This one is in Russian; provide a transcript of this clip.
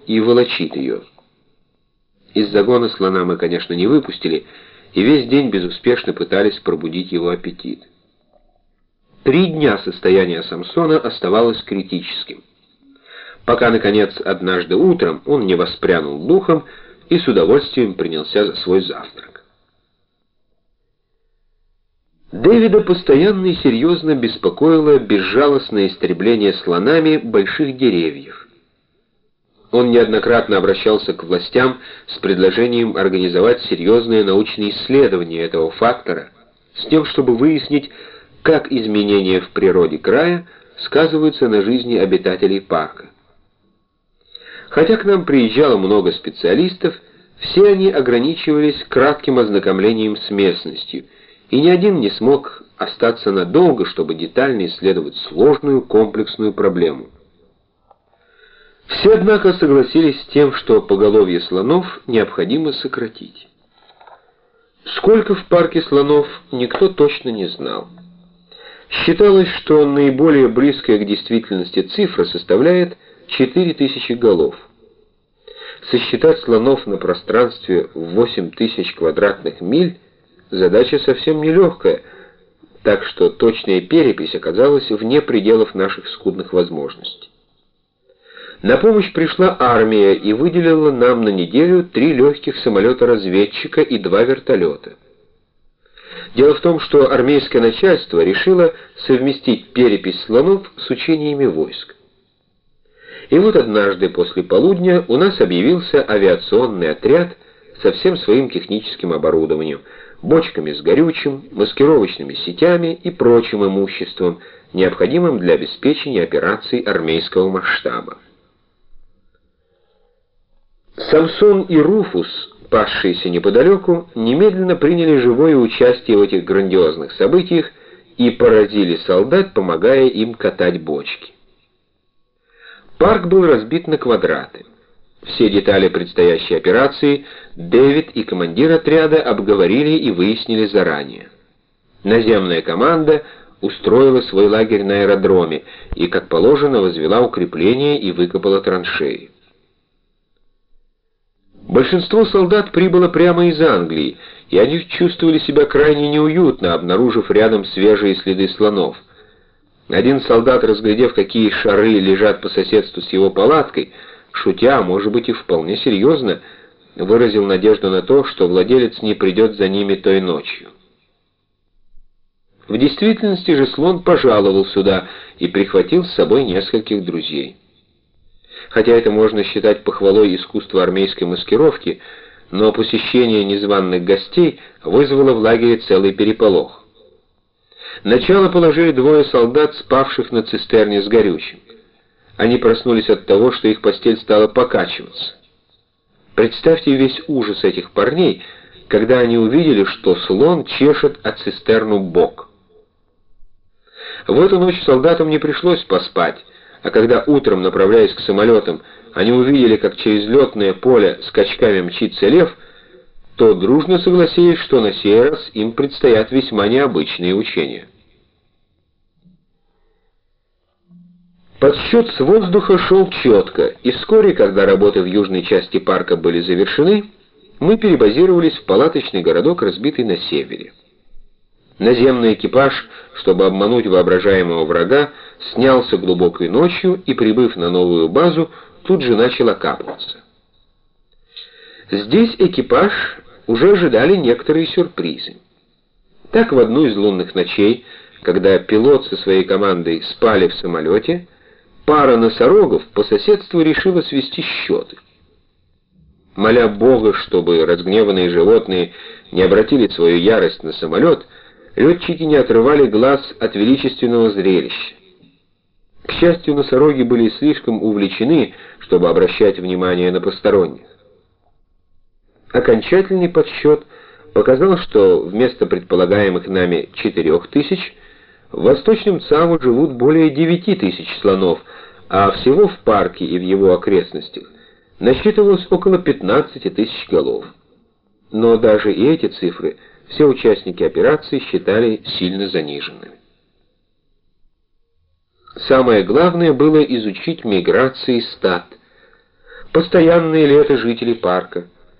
и волочит ее. Из загона слона мы, конечно, не выпустили, и весь день безуспешно пытались пробудить его аппетит. 3 дня состояние Самсона оставалось критическим, пока, наконец, однажды утром он не воспрянул духом и с удовольствием принялся за свой завтрак. Дэвида постоянно и серьезно беспокоило безжалостное истребление слонами больших деревьев. Он неоднократно обращался к властям с предложением организовать серьезные научные исследования этого фактора, с тем, чтобы выяснить, как изменения в природе края сказываются на жизни обитателей парка. Хотя к нам приезжало много специалистов, все они ограничивались кратким ознакомлением с местностью, и ни один не смог остаться надолго, чтобы детально исследовать сложную комплексную проблему. Все, однако, согласились с тем, что поголовье слонов необходимо сократить. Сколько в парке слонов, никто точно не знал. Считалось, что наиболее близкая к действительности цифра составляет 4000 голов. Сосчитать слонов на пространстве в 8000 квадратных миль задача совсем нелегкая, так что точная перепись оказалась вне пределов наших скудных возможностей. На помощь пришла армия и выделила нам на неделю 3 легких самолета-разведчика и 2 вертолета. Дело в том, что армейское начальство решило совместить перепись слонов с учениями войск. И вот однажды после полудня у нас объявился авиационный отряд со всем своим техническим оборудованием, бочками с горючим, маскировочными сетями и прочим имуществом, необходимым для обеспечения операций армейского масштаба. Самсон и Руфус, пасшиеся неподалеку, немедленно приняли живое участие в этих грандиозных событиях и поразили солдат, помогая им катать бочки. Парк был разбит на квадраты. Все детали предстоящей операции Дэвид и командир отряда обговорили и выяснили заранее. Наземная команда устроила свой лагерь на аэродроме и, как положено, возвела укрепления и выкопала траншеи. Большинство солдат прибыло прямо из Англии, и они чувствовали себя крайне неуютно, обнаружив рядом свежие следы слонов. Один солдат, разглядев, какие шары лежат по соседству с его палаткой, шутя, а может быть и вполне серьезно, выразил надежду на то, что владелец не придет за ними той ночью. В действительности же слон пожаловал сюда и прихватил с собой нескольких друзей. Хотя это можно считать похвалой искусства армейской маскировки, но посещение незваных гостей вызвало в лагере целый переполох. Начало положили 2 солдат, спавших на цистерне с горючим. Они проснулись от того, что их постель стала покачиваться. Представьте весь ужас этих парней, когда они увидели, что слон чешет от цистерну бок. В эту ночь солдатам не пришлось поспать, а когда утром, направляясь к самолетам, они увидели, как через летное поле скачками мчится лев, то дружно согласились, что на сей раз им предстоят весьма необычные учения. Подсчет с воздуха шел четко, и вскоре, когда работы в южной части парка были завершены, мы перебазировались в палаточный городок, разбитый на севере. Наземный экипаж, чтобы обмануть воображаемого врага, снялся глубокой ночью и, прибыв на новую базу, тут же начал окапываться. Здесь экипаж уже ожидали некоторые сюрпризы. Так, в одну из лунных ночей, когда пилот со своей командой спали в самолете, пара носорогов по соседству решила свести счеты. Моля Бога, чтобы разгневанные животные не обратили свою ярость на самолет, летчики не отрывали глаз от величественного зрелища. К счастью, носороги были слишком увлечены, чтобы обращать внимание на посторонних. Окончательный подсчет показал, что вместо предполагаемых нами 4000 в Восточном Цаву живут более 9000 слонов, а всего в парке и в его окрестностях насчитывалось около 15 тысяч голов. Но даже и эти цифры все участники операции считали сильно заниженными. Самое главное было изучить миграции стад. Постоянные ли это жители парка?